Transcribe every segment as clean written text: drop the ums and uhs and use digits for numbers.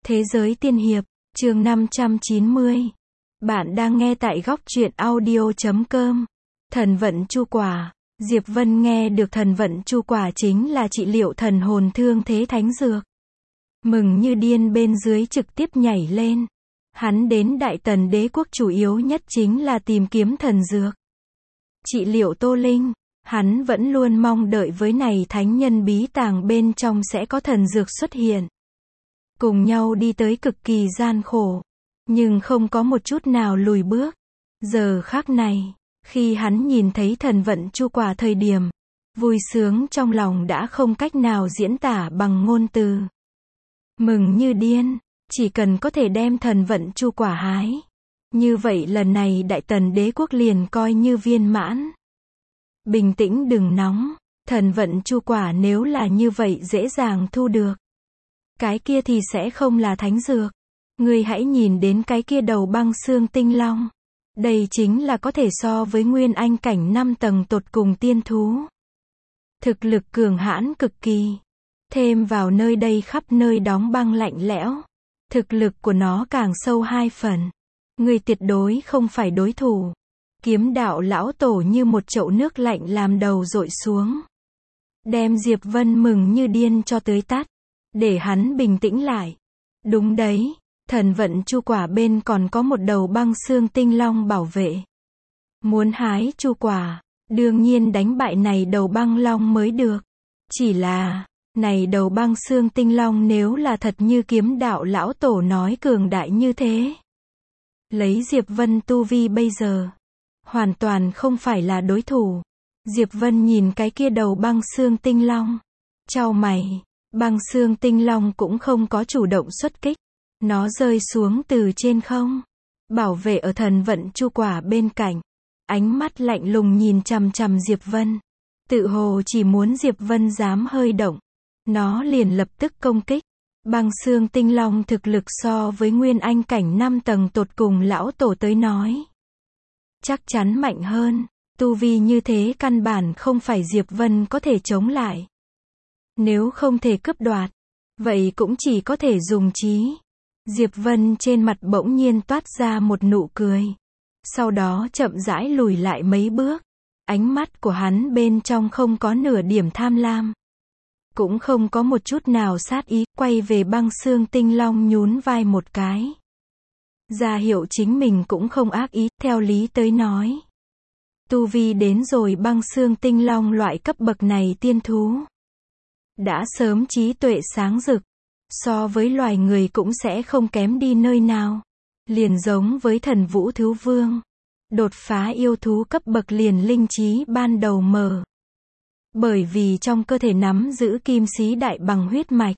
Thế giới tiên hiệp, chương 590. Bạn đang nghe tại góc truyện audio.com. Thần vận chu quả. Diệp Vân nghe được thần vận chu quả chính là trị liệu thần hồn thương thế thánh dược. Mừng như điên bên dưới trực tiếp nhảy lên. Hắn đến Đại Tần đế quốc chủ yếu nhất chính là tìm kiếm thần dược. Trị liệu Tô Linh, hắn vẫn luôn mong đợi với này thánh nhân bí tàng bên trong sẽ có thần dược xuất hiện. Cùng nhau đi tới cực kỳ gian khổ, nhưng không có một chút nào lùi bước. Giờ khắc này, khi hắn nhìn thấy thần vận chu quả thời điểm, vui sướng trong lòng đã không cách nào diễn tả bằng ngôn từ. Mừng như điên, chỉ cần có thể đem thần vận chu quả hái. Như vậy lần này Đại Tần đế quốc liền coi như viên mãn. Bình tĩnh đừng nóng, thần vận chu quả nếu là như vậy dễ dàng thu được. Cái kia thì sẽ không là thánh dược. Ngươi hãy nhìn đến cái kia đầu băng xương tinh long. Đây chính là có thể so với nguyên anh cảnh 5 tầng tột cùng tiên thú. Thực lực cường hãn cực kỳ. Thêm vào nơi đây khắp nơi đóng băng lạnh lẽo. Thực lực của nó càng sâu 2 phần. Ngươi tuyệt đối không phải đối thủ. Kiếm đạo lão tổ như một chậu nước lạnh làm đầu dội xuống. Đem Diệp Vân mừng như điên cho tưới tắt. Để hắn bình tĩnh lại. Đúng đấy, thần vận chu quả bên còn có một đầu băng xương tinh long bảo vệ. Muốn hái chu quả, đương nhiên đánh bại này đầu băng long mới được. Chỉ là, này đầu băng xương tinh long nếu là thật như kiếm đạo lão tổ nói cường đại như thế. Lấy Diệp Vân tu vi bây giờ, hoàn toàn không phải là đối thủ. Diệp Vân nhìn cái kia đầu băng xương tinh long, chau mày. Băng xương tinh long cũng không có chủ động xuất kích. Nó rơi xuống từ trên không. Bảo vệ ở thần vận chu quả bên cạnh. Ánh mắt lạnh lùng nhìn chằm chằm Diệp Vân. Tự hồ chỉ muốn Diệp Vân dám hơi động. Nó liền lập tức công kích. Băng xương tinh long thực lực so với nguyên anh cảnh 5 tầng tột cùng lão tổ tới nói. Chắc chắn mạnh hơn. Tu vi như thế căn bản không phải Diệp Vân có thể chống lại. Nếu không thể cướp đoạt, vậy cũng chỉ có thể dùng trí. Diệp Vân trên mặt bỗng nhiên toát ra một nụ cười. Sau đó chậm rãi lùi lại mấy bước. Ánh mắt của hắn bên trong không có nửa điểm tham lam. Cũng không có một chút nào sát ý, quay về băng xương tinh long nhún vai một cái. Ra hiệu chính mình cũng không ác ý, theo lý tới nói. Tu vi đến rồi băng xương tinh long loại cấp bậc này tiên thú. Đã sớm trí tuệ sáng rực, so với loài người cũng sẽ không kém đi nơi nào. Liền giống với thần vũ thú vương. Đột phá yêu thú cấp bậc liền linh trí ban đầu mở. Bởi vì trong cơ thể nắm giữ kim xí đại bằng huyết mạch.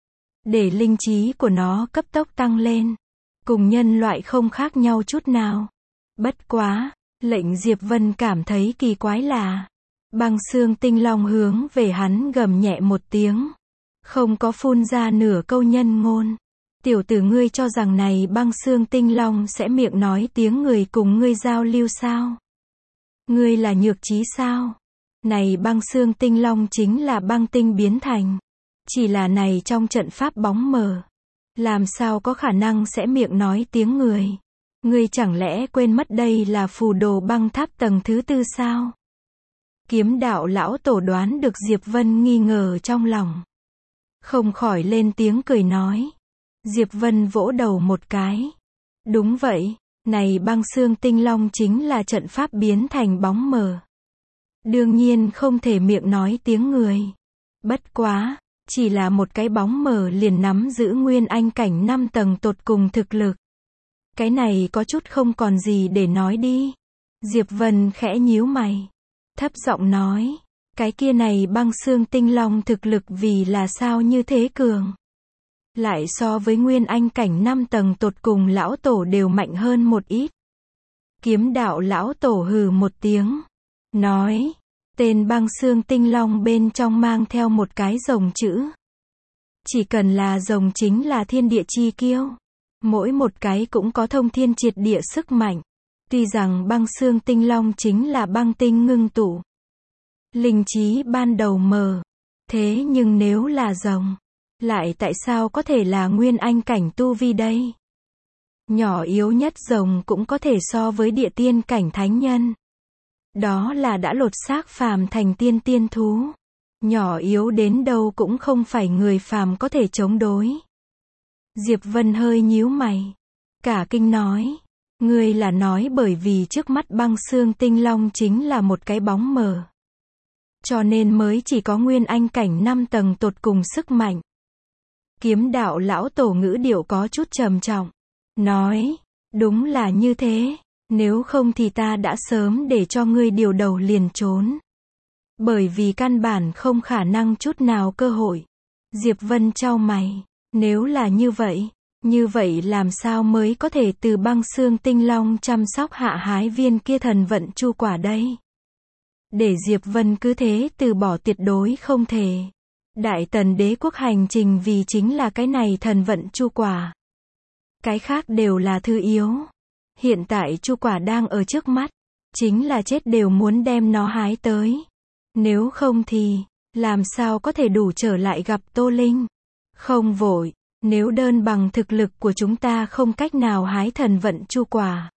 Để linh trí của nó cấp tốc tăng lên. Cùng nhân loại không khác nhau chút nào. Bất quá, lệnh Diệp Vân cảm thấy kỳ quái là băng xương tinh long hướng về hắn gầm nhẹ một tiếng. Không có phun ra nửa câu nhân ngôn. Tiểu tử ngươi cho rằng này băng xương tinh long sẽ miệng nói tiếng người cùng ngươi giao lưu sao? Ngươi là nhược trí sao? Này băng xương tinh long chính là băng tinh biến thành. Chỉ là này trong trận pháp bóng mờ. Làm sao có khả năng sẽ miệng nói tiếng người? Ngươi chẳng lẽ quên mất đây là phù đồ băng tháp tầng thứ 4 sao? Kiếm đạo lão tổ đoán được Diệp Vân nghi ngờ trong lòng. Không khỏi lên tiếng cười nói. Diệp Vân vỗ đầu một cái. Đúng vậy, này băng xương tinh long chính là trận pháp biến thành bóng mờ. Đương nhiên không thể miệng nói tiếng người. Bất quá, chỉ là một cái bóng mờ liền nắm giữ nguyên anh cảnh 5 tầng tột cùng thực lực. Cái này có chút không còn gì để nói đi. Diệp Vân khẽ nhíu mày. Thấp giọng nói, cái kia này băng xương tinh long thực lực vì là sao như thế cường. Lại so với nguyên anh cảnh 5 tầng tột cùng lão tổ đều mạnh hơn một ít. Kiếm đạo lão tổ hừ một tiếng. Nói, tên băng xương tinh long bên trong mang theo một cái rồng chữ. Chỉ cần là rồng chính là thiên địa chi kiêu. Mỗi một cái cũng có thông thiên triệt địa sức mạnh. Tuy rằng băng xương tinh long chính là băng tinh ngưng tụ. Linh trí ban đầu mờ. Thế nhưng nếu là rồng, Lại tại sao có thể là nguyên anh cảnh tu vi đây? Nhỏ yếu nhất rồng cũng có thể so với địa tiên cảnh thánh nhân. Đó là đã lột xác phàm thành tiên thú. Nhỏ yếu đến đâu cũng không phải người phàm có thể chống đối. Diệp Vân hơi nhíu mày. Cả kinh nói. Ngươi là nói bởi vì trước mắt Băng Xương Tinh Long chính là một cái bóng mờ. Cho nên mới chỉ có nguyên anh cảnh 5 tầng tột cùng sức mạnh. Kiếm đạo lão tổ ngữ điệu có chút trầm trọng. Nói. Đúng là như thế. Nếu không thì ta đã sớm để cho ngươi điều đầu liền trốn. Bởi vì căn bản không khả năng chút nào cơ hội. Diệp Vân chau mày. Nếu là như vậy làm sao mới có thể từ Băng Xương Tinh Long chăm sóc hạ hái viên kia thần vận chu quả đây? Để Diệp Vân cứ thế từ bỏ tuyệt đối không thể. Đại Tần đế quốc hành trình vì chính là cái này thần vận chu quả. Cái khác đều là thứ yếu. Hiện tại chu quả đang ở trước mắt. Chính là chết đều muốn đem nó hái tới. Nếu không thì, làm sao có thể đủ trở lại gặp Tô Linh? Không vội, nếu đơn bằng thực lực của chúng ta không cách nào hái thần vận chu quả.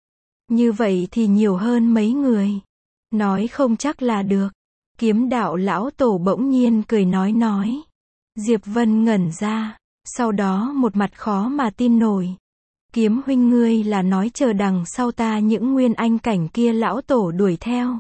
Như vậy thì nhiều hơn mấy người. Nói không chắc là được. Kiếm đạo lão tổ bỗng nhiên cười nói. Diệp Vân ngẩn ra, sau đó một mặt khó mà tin nổi. Kiếm huynh ngươi là nói chờ đằng sau ta những nguyên anh cảnh kia lão tổ đuổi theo.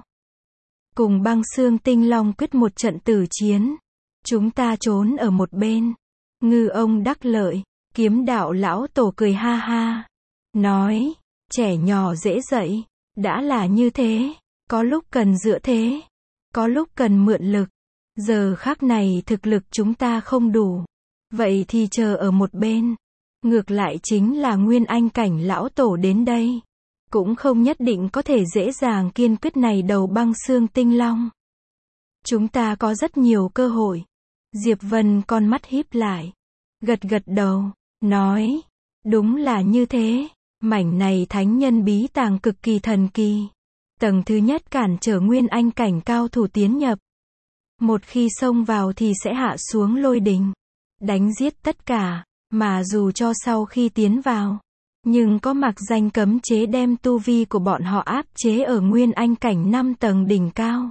Cùng Băng Xương Tinh Long quyết một trận tử chiến. Chúng ta trốn ở một bên. Ngư ông đắc lợi. Kiếm đạo lão tổ cười ha ha. Nói, trẻ nhỏ dễ dạy. Đã là như thế. Có lúc cần dựa thế. Có lúc cần mượn lực. Giờ khắc này thực lực chúng ta không đủ. Vậy thì chờ ở một bên. Ngược lại chính là nguyên anh cảnh lão tổ đến đây. Cũng không nhất định có thể dễ dàng kiên quyết này đầu Băng Xương Tinh Long. Chúng ta có rất nhiều cơ hội. Diệp Vân con mắt híp lại. Gật đầu. Nói. Đúng là như thế. Mảnh này thánh nhân bí tàng cực kỳ thần kỳ. Tầng thứ nhất cản trở nguyên anh cảnh cao thủ tiến nhập. Một khi xông vào thì sẽ hạ xuống lôi đình. Đánh giết tất cả. Mà dù cho sau khi tiến vào. Nhưng có mặc danh cấm chế đem tu vi của bọn họ áp chế ở nguyên anh cảnh 5 tầng đỉnh cao.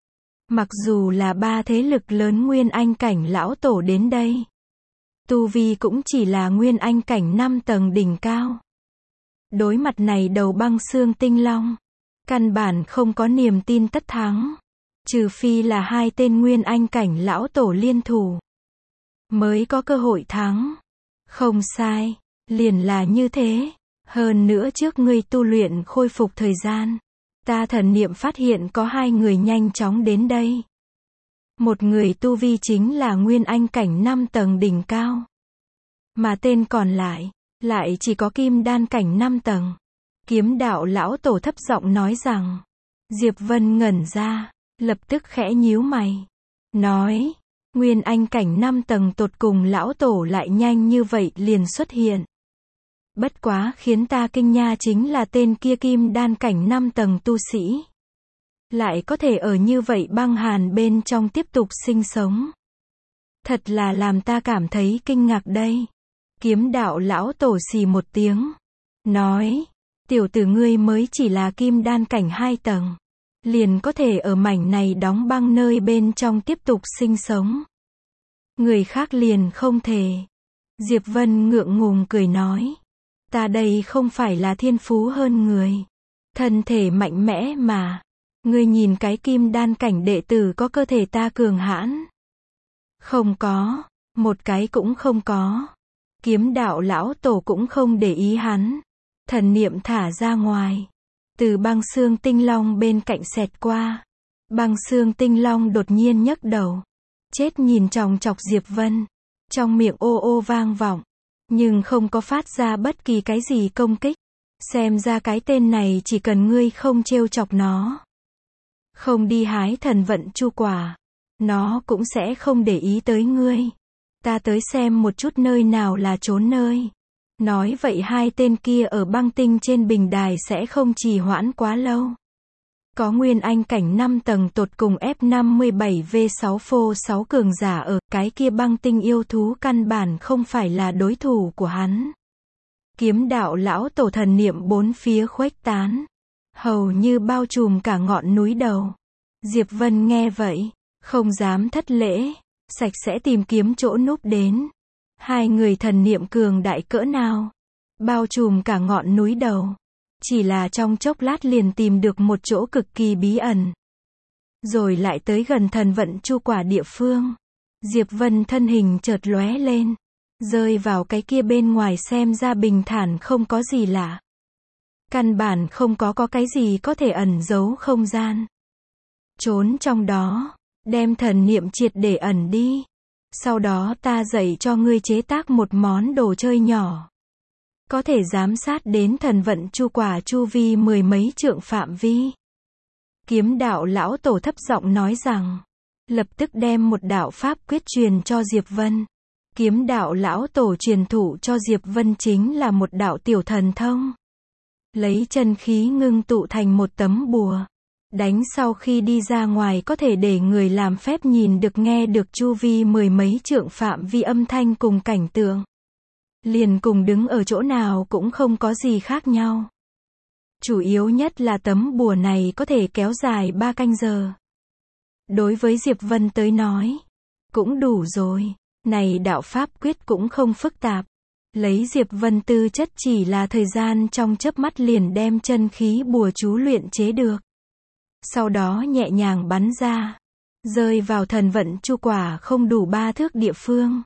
Mặc dù là 3 thế lực lớn nguyên anh cảnh lão tổ đến đây. Tu vi cũng chỉ là nguyên anh cảnh 5 tầng đỉnh cao. Đối mặt này đầu Băng Xương Tinh Long. Căn bản không có niềm tin tất thắng. Trừ phi là 2 tên nguyên anh cảnh lão tổ liên thủ. Mới có cơ hội thắng. Không sai. Liền là như thế. Hơn nữa trước ngươi tu luyện khôi phục thời gian. Ta thần niệm phát hiện có 2 người nhanh chóng đến đây. Một người tu vi chính là nguyên anh cảnh 5 tầng đỉnh cao. Mà tên còn lại chỉ có kim đan cảnh 5 tầng. Kiếm đạo lão tổ thấp giọng nói rằng. Diệp Vân ngẩn ra, lập tức khẽ nhíu mày. Nói, nguyên anh cảnh 5 tầng tột cùng lão tổ lại nhanh như vậy liền xuất hiện. Bất quá khiến ta kinh nha chính là tên kia kim đan cảnh 5 tầng tu sĩ. Lại có thể ở như vậy băng hàn bên trong tiếp tục sinh sống. Thật là làm ta cảm thấy kinh ngạc đây. Kiếm đạo lão tổ xì một tiếng. Nói, tiểu tử ngươi mới chỉ là kim đan cảnh 2 tầng. Liền có thể ở mảnh này đóng băng nơi bên trong tiếp tục sinh sống. Người khác liền không thể. Diệp Vân ngượng ngùng cười nói. Ta đây không phải là thiên phú hơn người. Thân thể mạnh mẽ mà. Ngươi nhìn cái kim đan cảnh đệ tử có cơ thể ta cường hãn. Không có. Một cái cũng không có. Kiếm đạo lão tổ cũng không để ý hắn. Thần niệm thả ra ngoài. Từ Băng Xương Tinh Long bên cạnh xẹt qua. Băng Xương Tinh Long đột nhiên nhấc đầu. Chết nhìn chòng chọc Diệp Vân. Trong miệng ô ô vang vọng. Nhưng không có phát ra bất kỳ cái gì công kích. Xem ra cái tên này chỉ cần ngươi không trêu chọc nó. Không đi hái thần vận chu quả. Nó cũng sẽ không để ý tới ngươi. Ta tới xem một chút nơi nào là trốn nơi. Nói vậy 2 tên kia ở băng tinh trên bình đài sẽ không trì hoãn quá lâu. Có nguyên anh cảnh 5 tầng tột cùng F57V6 phô 6 cường giả ở, cái kia băng tinh yêu thú căn bản không phải là đối thủ của hắn. Kiếm đạo lão tổ thần niệm bốn phía khuếch tán, hầu như bao trùm cả ngọn núi đầu. Diệp Vân nghe vậy, không dám thất lễ, sạch sẽ tìm kiếm chỗ núp đến. Hai người thần niệm cường đại cỡ nào, bao trùm cả ngọn núi đầu. Chỉ là trong chốc lát liền tìm được một chỗ cực kỳ bí ẩn. Rồi lại tới gần thần vận chu quả địa phương. Diệp Vân thân hình chợt lóe lên, rơi vào cái kia bên ngoài xem ra bình thản không có gì lạ. Căn bản không có cái gì có thể ẩn giấu không gian. Trốn trong đó, đem thần niệm triệt để ẩn đi. Sau đó ta dạy cho ngươi chế tác một món đồ chơi nhỏ. Có thể giám sát đến thần vận chu quả chu vi 10 mấy trượng phạm vi. Kiếm đạo lão tổ thấp giọng nói rằng, lập tức đem một đạo pháp quyết truyền cho Diệp Vân. Kiếm đạo lão tổ truyền thụ cho Diệp Vân chính là một đạo tiểu thần thông. Lấy chân khí ngưng tụ thành một tấm bùa. Đánh sau khi đi ra ngoài có thể để người làm phép nhìn được nghe được chu vi 10 mấy trượng phạm vi âm thanh cùng cảnh tượng. Liền cùng đứng ở chỗ nào cũng không có gì khác nhau. Chủ yếu nhất là tấm bùa này có thể kéo dài 3 canh giờ. Đối với Diệp Vân tới nói, cũng đủ rồi. Này đạo pháp quyết cũng không phức tạp. Lấy Diệp Vân tư chất chỉ là thời gian trong chớp mắt liền đem chân khí bùa chú luyện chế được. Sau đó nhẹ nhàng bắn ra, rơi vào thần vận chu quả không đủ 3 thước địa phương.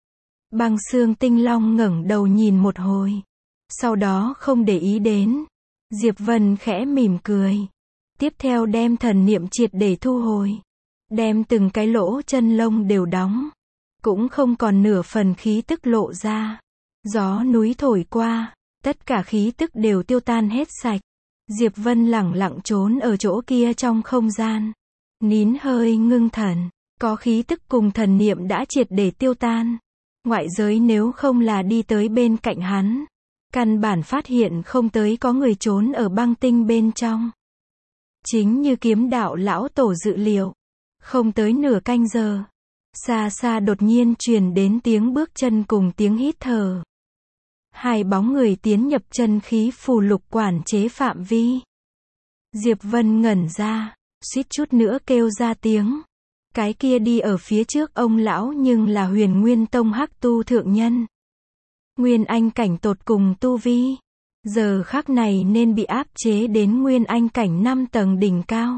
Băng Xương Tinh Long ngẩng đầu nhìn một hồi, sau đó không để ý đến. Diệp Vân khẽ mỉm cười, tiếp theo đem thần niệm triệt để thu hồi, đem từng cái lỗ chân lông đều đóng, cũng không còn nửa phần khí tức lộ ra. Gió núi thổi qua, tất cả khí tức đều tiêu tan hết sạch. Diệp Vân lẳng lặng trốn ở chỗ kia trong không gian, nín hơi ngưng thần, có khí tức cùng thần niệm đã triệt để tiêu tan. Ngoại giới nếu không là đi tới bên cạnh hắn, căn bản phát hiện không tới có người trốn ở băng tinh bên trong. Chính như kiếm đạo lão tổ dự liệu, không tới nửa canh giờ, xa xa đột nhiên truyền đến tiếng bước chân cùng tiếng hít thở. Hai bóng người tiến nhập chân khí phù lục quản chế phạm vi. Diệp Vân ngẩn ra, suýt chút nữa kêu ra tiếng. Cái kia đi ở phía trước ông lão nhưng là Huyền Nguyên Tông Hắc Tu thượng nhân. Nguyên anh cảnh tột cùng tu vi. Giờ khắc này nên bị áp chế đến Nguyên anh cảnh 5 tầng đỉnh cao.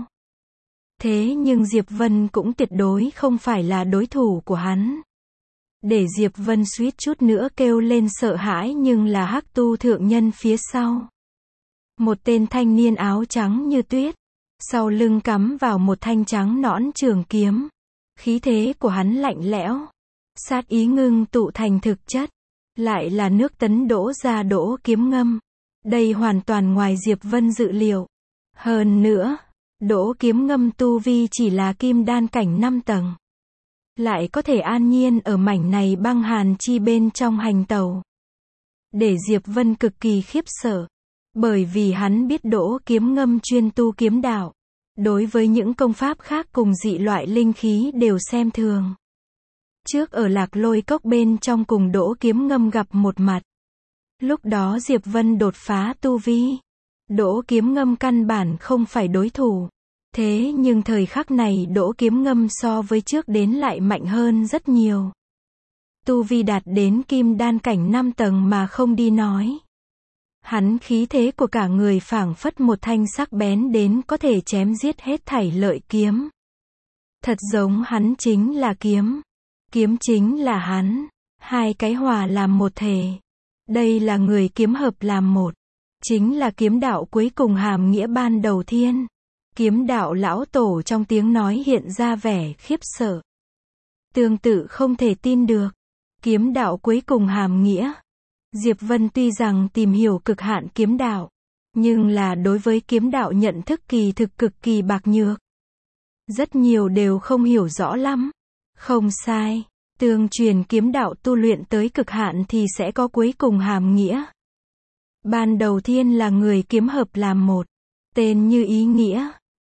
Thế nhưng Diệp Vân cũng tuyệt đối không phải là đối thủ của hắn. Để Diệp Vân suýt chút nữa kêu lên sợ hãi nhưng là Hắc Tu thượng nhân phía sau. Một tên thanh niên áo trắng như tuyết, sau lưng cắm vào một thanh trắng nõn trường kiếm. Khí thế của hắn lạnh lẽo, sát ý ngưng tụ thành thực chất, lại là nước tấn đỗ ra đỗ kiếm ngâm. Đây hoàn toàn ngoài Diệp Vân dự liệu. Hơn nữa, đỗ kiếm ngâm tu vi chỉ là kim đan cảnh 5 tầng. Lại có thể an nhiên ở mảnh này băng hàn chi bên trong hành tẩu. Để Diệp Vân cực kỳ khiếp sợ. Bởi vì hắn biết đỗ kiếm ngâm chuyên tu kiếm đạo. Đối với những công pháp khác cùng dị loại linh khí đều xem thường. Trước ở Lạc Lôi Cốc bên trong cùng đỗ kiếm ngâm gặp một mặt. Lúc đó Diệp Vân đột phá tu vi. Đỗ kiếm ngâm căn bản không phải đối thủ. Thế nhưng thời khắc này đỗ kiếm ngâm so với trước đến lại mạnh hơn rất nhiều. Tu vi đạt đến kim đan cảnh 5 tầng mà không đi nói. Hắn khí thế của cả người phảng phất một thanh sắc bén đến có thể chém giết hết thảy lợi kiếm. Thật giống hắn chính là kiếm. Kiếm chính là hắn. Hai cái hòa làm một thể. Đây là người kiếm hợp làm một. Chính là kiếm đạo cuối cùng hàm nghĩa ban đầu thiên. Kiếm đạo lão tổ trong tiếng nói hiện ra vẻ khiếp sợ. Tương tự không thể tin được. Kiếm đạo cuối cùng hàm nghĩa. Diệp Vân tuy rằng tìm hiểu cực hạn kiếm đạo, nhưng là đối với kiếm đạo nhận thức kỳ thực cực kỳ bạc nhược. Rất nhiều đều không hiểu rõ lắm. Không sai, tương truyền kiếm đạo tu luyện tới cực hạn thì sẽ có cuối cùng hàm nghĩa. Ban đầu thiên là người kiếm hợp làm một, tên như ý nghĩa,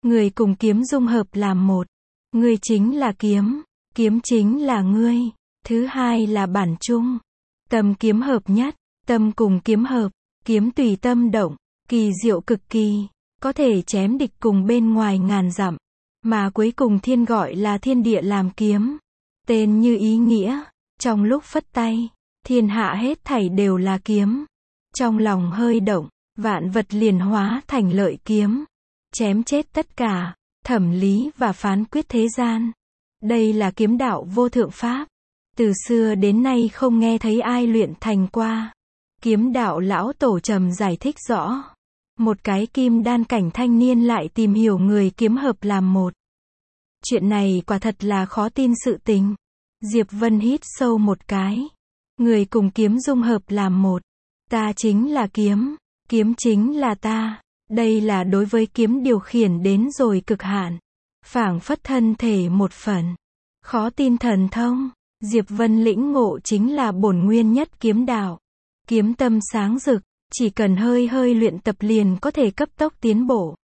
Người cùng kiếm dung hợp làm một. Ngươi chính là kiếm chính là ngươi. Thứ hai là bản chung. Tâm kiếm hợp nhất, tâm cùng kiếm hợp, kiếm tùy tâm động, kỳ diệu cực kỳ, có thể chém địch cùng bên ngoài ngàn dặm. Mà cuối cùng thiên gọi là thiên địa làm kiếm. Tên như ý nghĩa, trong lúc phất tay, thiên hạ hết thảy đều là kiếm. Trong lòng hơi động, vạn vật liền hóa thành lợi kiếm. Chém chết tất cả, thẩm lý và phán quyết thế gian. Đây là kiếm đạo vô thượng pháp. Từ xưa đến nay không nghe thấy ai luyện thành qua. Kiếm đạo lão tổ trầm giải thích rõ. Một cái kim đan cảnh thanh niên lại tìm hiểu người kiếm hợp làm một. Chuyện này quả thật là khó tin sự tình. Diệp Vân hít sâu một cái. Người cùng kiếm dung hợp làm một. Ta chính là kiếm chính là ta. Đây là đối với kiếm điều khiển đến rồi cực hạn. Phảng phất thân thể một phần. Khó tin thần thông. Diệp Vân lĩnh ngộ chính là bổn nguyên nhất kiếm đạo. Kiếm tâm sáng rực, chỉ cần hơi luyện tập liền có thể cấp tốc tiến bộ.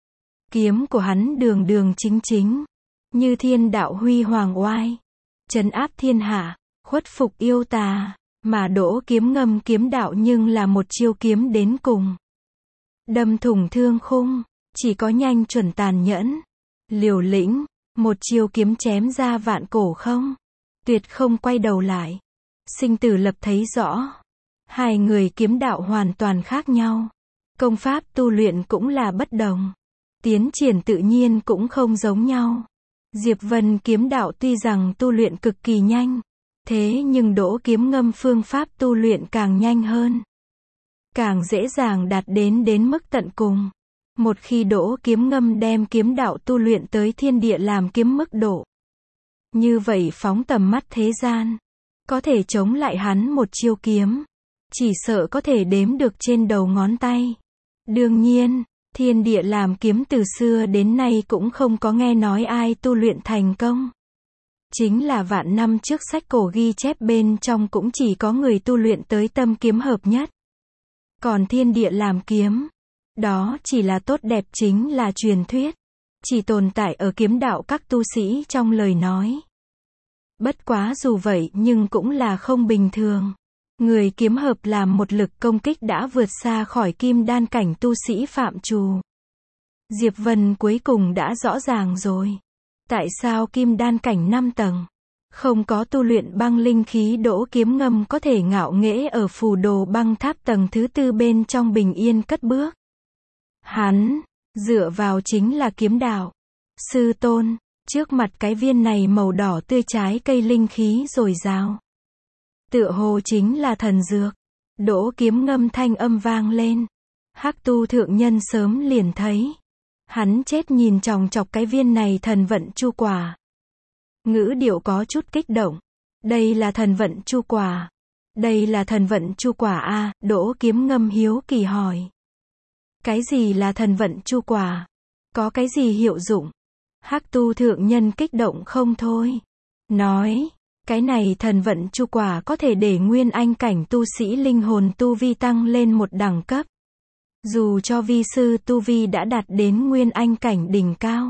Kiếm của hắn đường đường chính chính, như thiên đạo huy hoàng oai, trấn áp thiên hạ, khuất phục yêu tà, mà Đỗ Kiếm Ngâm kiếm đạo nhưng là một chiêu kiếm đến cùng. Đâm thủng thương khung, chỉ có nhanh chuẩn tàn nhẫn, liều lĩnh, một chiêu kiếm chém ra vạn cổ không. Tuyệt không quay đầu lại. Sinh tử lập thấy rõ. Hai người kiếm đạo hoàn toàn khác nhau. Công pháp tu luyện cũng là bất đồng. Tiến triển tự nhiên cũng không giống nhau. Diệp Vân kiếm đạo tuy rằng tu luyện cực kỳ nhanh. Thế nhưng Đỗ Kiếm Ngâm phương pháp tu luyện càng nhanh hơn. Càng dễ dàng đạt đến mức tận cùng. Một khi Đỗ Kiếm Ngâm đem kiếm đạo tu luyện tới thiên địa làm kiếm mức độ. Như vậy phóng tầm mắt thế gian, có thể chống lại hắn một chiêu kiếm, chỉ sợ có thể đếm được trên đầu ngón tay. Đương nhiên, thiên địa làm kiếm từ xưa đến nay cũng không có nghe nói ai tu luyện thành công. Chính là vạn năm trước sách cổ ghi chép bên trong cũng chỉ có người tu luyện tới tâm kiếm hợp nhất. Còn thiên địa làm kiếm, đó chỉ là tốt đẹp chính là truyền thuyết. Chỉ tồn tại ở kiếm đạo các tu sĩ trong lời nói. Bất quá dù vậy nhưng cũng là không bình thường. Người kiếm hợp làm một lực công kích đã vượt xa khỏi kim đan cảnh tu sĩ phạm trù. Diệp Vân cuối cùng đã rõ ràng rồi. Tại sao kim đan cảnh 5 tầng, không có tu luyện băng linh khí Đỗ Kiếm Ngâm có thể ngạo nghễ ở phù đồ băng tháp tầng thứ 4 bên trong bình yên cất bước. Hắn dựa vào chính là kiếm đạo. Sư tôn, trước mặt cái viên này màu đỏ tươi trái cây linh khí dồi dào. Tựa hồ chính là thần dược. Đỗ Kiếm Ngâm thanh âm vang lên. Hắc Tu thượng nhân sớm liền thấy. Hắn chết nhìn chòng chọc cái viên này thần vận chu quả. Ngữ điệu có chút kích động. Đây là thần vận chu quả. Đây là thần vận chu quả a, Đỗ Kiếm Ngâm hiếu kỳ hỏi. Cái gì là thần vận chu quả? Có cái gì hiệu dụng? Hắc Tu thượng nhân kích động không thôi. Nói, cái này thần vận chu quả có thể để nguyên anh cảnh tu sĩ linh hồn tu vi tăng lên một đẳng cấp. Dù cho vi sư tu vi đã đạt đến nguyên anh cảnh đỉnh cao.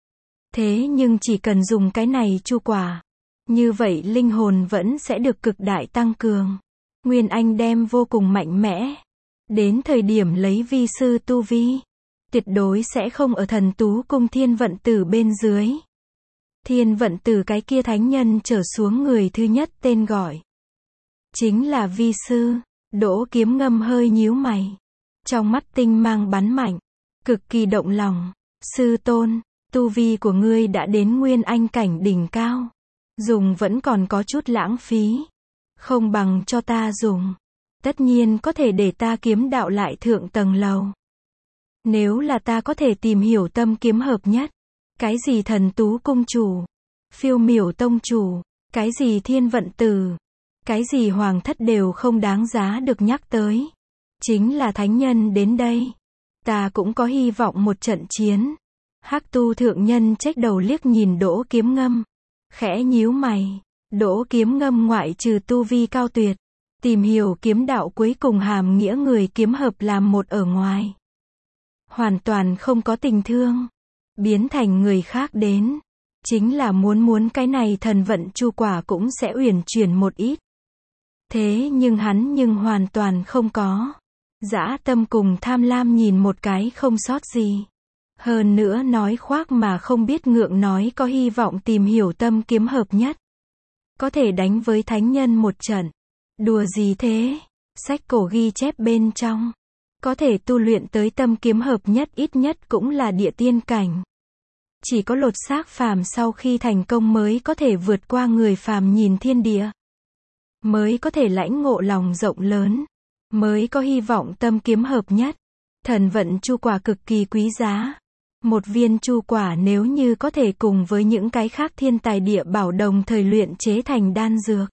Thế nhưng chỉ cần dùng cái này chu quả, như vậy linh hồn vẫn sẽ được cực đại tăng cường. Nguyên anh đem vô cùng mạnh mẽ. Đến thời điểm lấy vi sư tu vi, tuyệt đối sẽ không ở thần tú cung thiên vận tử bên dưới. Thiên vận tử cái kia thánh nhân trở xuống người thứ nhất tên gọi. Chính là vi sư. Đỗ Kiếm Ngâm hơi nhíu mày. Trong mắt tinh mang bắn mạnh. Cực kỳ động lòng. Sư tôn, tu vi của ngươi đã đến nguyên anh cảnh đỉnh cao. Dùng vẫn còn có chút lãng phí. Không bằng cho ta dùng. Tất nhiên có thể để ta kiếm đạo lại thượng tầng lầu. Nếu là ta có thể tìm hiểu tâm kiếm hợp nhất. Cái gì thần tú cung chủ, phiêu miểu tông chủ, cái gì thiên vận tử, cái gì hoàng thất đều không đáng giá được nhắc tới. Chính là thánh nhân đến đây. Ta cũng có hy vọng một trận chiến. Hắc Tu thượng nhân chếch đầu liếc nhìn Đỗ Kiếm Ngâm. Khẽ nhíu mày. Đỗ Kiếm Ngâm ngoại trừ tu vi cao tuyệt. Tìm hiểu kiếm đạo cuối cùng hàm nghĩa người kiếm hợp làm một ở ngoài. Hoàn toàn không có tình thương. biến thành người khác đến. Chính là muốn cái này thần vận chu quả cũng sẽ uyển chuyển một ít. Thế nhưng hắn hoàn toàn không có. Dã tâm cùng tham lam nhìn một cái không sót gì. Hơn nữa nói khoác mà không biết ngượng nói có hy vọng tìm hiểu tâm kiếm hợp nhất. Có thể đánh với thánh nhân một trận. Đùa gì thế? Sách cổ ghi chép bên trong. Có thể tu luyện tới tâm kiếm hợp nhất ít nhất cũng là địa tiên cảnh. Chỉ có lột xác phàm sau khi thành công mới có thể vượt qua người phàm nhìn thiên địa. Mới có thể lãnh ngộ lòng rộng lớn. Mới có hy vọng tâm kiếm hợp nhất. Thần vận chu quả cực kỳ quý giá. Một viên chu quả nếu như có thể cùng với những cái khác thiên tài địa bảo đồng thời luyện chế thành đan dược.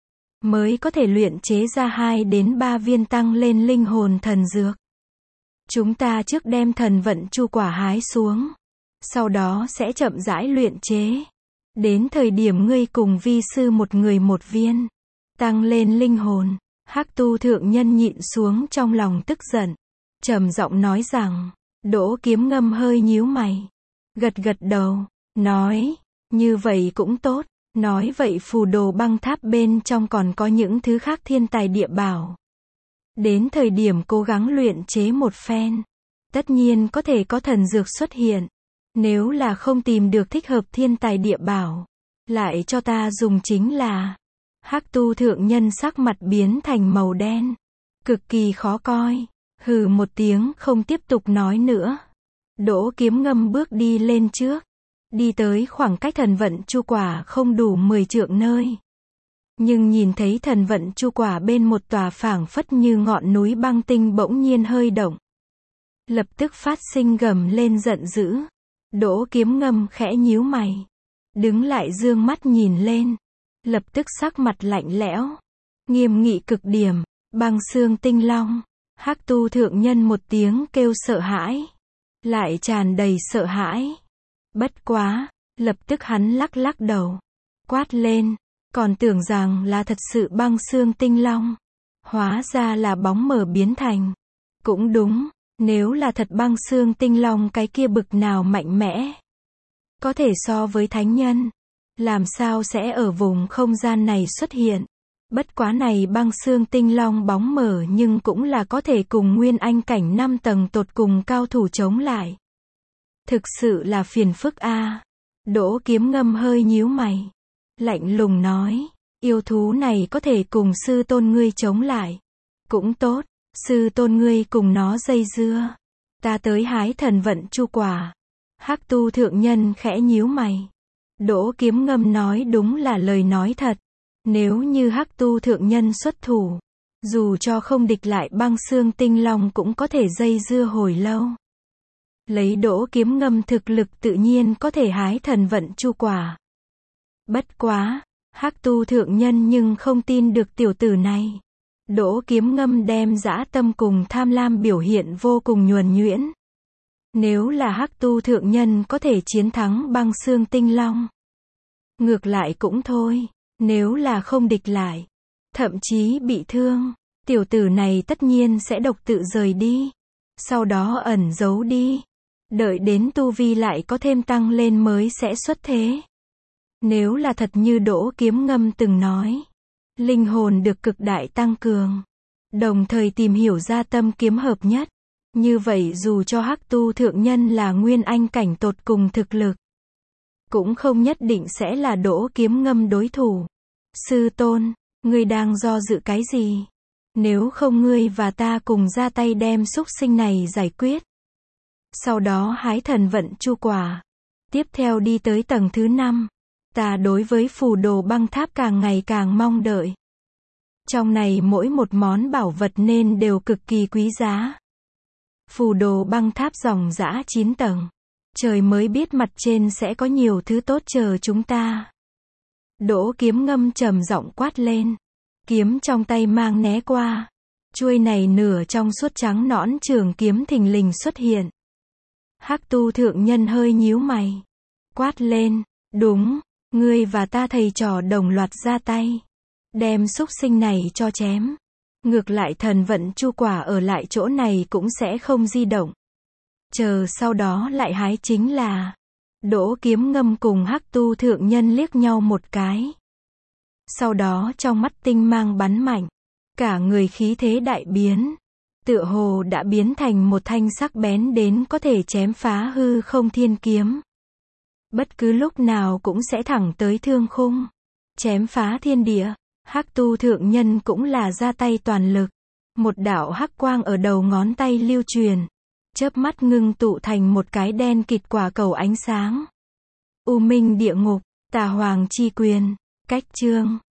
Mới có thể luyện chế ra 2 đến 3 viên tăng lên linh hồn thần dược. Chúng ta trước đem thần vận chu quả hái xuống. Sau đó sẽ chậm rãi luyện chế. Đến thời điểm ngươi cùng vi sư một người một viên. Tăng lên linh hồn. Hắc Tu thượng nhân nhịn xuống trong lòng tức giận. Trầm giọng nói rằng. Đỗ Kiếm Ngâm hơi nhíu mày. Gật gật đầu. Nói. Như vậy cũng tốt. Nói vậy phù đồ băng tháp bên trong còn có những thứ khác thiên tài địa bảo. Đến thời điểm cố gắng luyện chế một phen. Tất nhiên có thể có thần dược xuất hiện. Nếu là không tìm được thích hợp thiên tài địa bảo. Lại cho ta dùng chính là. Hắc Tu thượng nhân sắc mặt biến thành màu đen. Cực kỳ khó coi. Hừ một tiếng không tiếp tục nói nữa. Đỗ Kiếm Ngâm bước đi lên trước. Đi tới khoảng cách thần vận chu quả không đủ 10 trượng nơi. Nhưng nhìn thấy thần vận chu quả bên một tòa phảng phất như ngọn núi băng tinh bỗng nhiên hơi động. Lập tức phát sinh gầm lên giận dữ. Đỗ Kiếm Ngâm khẽ nhíu mày. Đứng lại dương mắt nhìn lên. Lập tức sắc mặt lạnh lẽo. Nghiêm nghị cực điểm. Băng xương tinh long. Hắc Tu thượng nhân một tiếng kêu sợ hãi. Lại tràn đầy sợ hãi. Bất quá. Lập tức hắn lắc lắc đầu. Quát lên. Còn tưởng rằng là thật sự băng xương tinh long. Hóa ra là bóng mờ biến thành. Cũng đúng. Nếu là thật băng xương tinh long cái kia bực nào mạnh mẽ. Có thể so với thánh nhân. Làm sao sẽ ở vùng không gian này xuất hiện. Bất quá này băng xương tinh long bóng mờ nhưng cũng là có thể cùng nguyên anh cảnh 5 tầng tột cùng cao thủ chống lại. Thực sự là phiền phức a. Đỗ Kiếm Ngâm hơi nhíu mày. Lạnh lùng nói. Yêu thú này có thể cùng sư tôn ngươi chống lại. Cũng tốt. Sư tôn ngươi cùng nó dây dưa. Ta tới hái thần vận chu quả. Hắc Tu thượng nhân khẽ nhíu mày. Đỗ Kiếm Ngâm nói đúng là lời nói thật. Nếu như Hắc Tu thượng nhân xuất thủ. Dù cho không địch lại băng xương tinh long cũng có thể dây dưa hồi lâu. Lấy Đỗ Kiếm Ngâm thực lực tự nhiên có thể hái thần vận chu quả. Bất quá. Hắc Tu thượng nhân nhưng không tin được tiểu tử này. Đỗ Kiếm Ngâm đem dã tâm cùng tham lam biểu hiện vô cùng nhuần nhuyễn. Nếu là Hắc Tu thượng nhân có thể chiến thắng băng xương tinh long. Ngược lại cũng thôi. Nếu là không địch lại. Thậm chí bị thương. Tiểu tử này tất nhiên sẽ độc tự rời đi. Sau đó ẩn giấu đi. Đợi đến tu vi lại có thêm tăng lên mới sẽ xuất thế. Nếu là thật như Đỗ Kiếm Ngâm từng nói. Linh hồn được cực đại tăng cường. Đồng thời tìm hiểu ra tâm kiếm hợp nhất. Như vậy dù cho Hắc Tu thượng nhân là nguyên anh cảnh tột cùng thực lực. Cũng không nhất định sẽ là Đỗ Kiếm Ngâm đối thủ. Sư tôn, ngươi đang do dự cái gì? Nếu không ngươi và ta cùng ra tay đem xúc sinh này giải quyết. Sau đó hái thần vận chu quả. Tiếp theo đi tới tầng thứ 5. Ta đối với phù đồ băng tháp càng ngày càng mong đợi. Trong này mỗi một món bảo vật nên đều cực kỳ quý giá. Phù đồ băng tháp dòng dã 9 tầng. Trời mới biết mặt trên sẽ có nhiều thứ tốt chờ chúng ta. Đỗ Kiếm Ngâm trầm giọng quát lên. Kiếm trong tay mang né qua. Chuôi này nửa trong suốt trắng nõn trường kiếm thình lình xuất hiện. Hắc Tu thượng nhân hơi nhíu mày. Quát lên. Đúng. Ngươi và ta thầy trò đồng loạt ra tay. Đem xúc sinh này cho chém. Ngược lại thần vận chu quả ở lại chỗ này cũng sẽ không di động. Chờ sau đó lại hái chính là. Đỗ Kiếm Ngâm cùng Hắc Tu thượng nhân liếc nhau một cái. Sau đó trong mắt tinh mang bắn mạnh, cả người khí thế đại biến, tựa hồ đã biến thành một thanh sắc bén đến có thể chém phá hư không thiên kiếm. Bất cứ lúc nào cũng sẽ thẳng tới thương khung, chém phá thiên địa. Hắc Tu thượng nhân cũng là ra tay toàn lực. Một đạo hắc quang ở đầu ngón tay lưu truyền, chớp mắt ngưng tụ thành một cái đen kịt quả cầu ánh sáng. U Minh địa ngục, Tà Hoàng chi quyền, cách chương.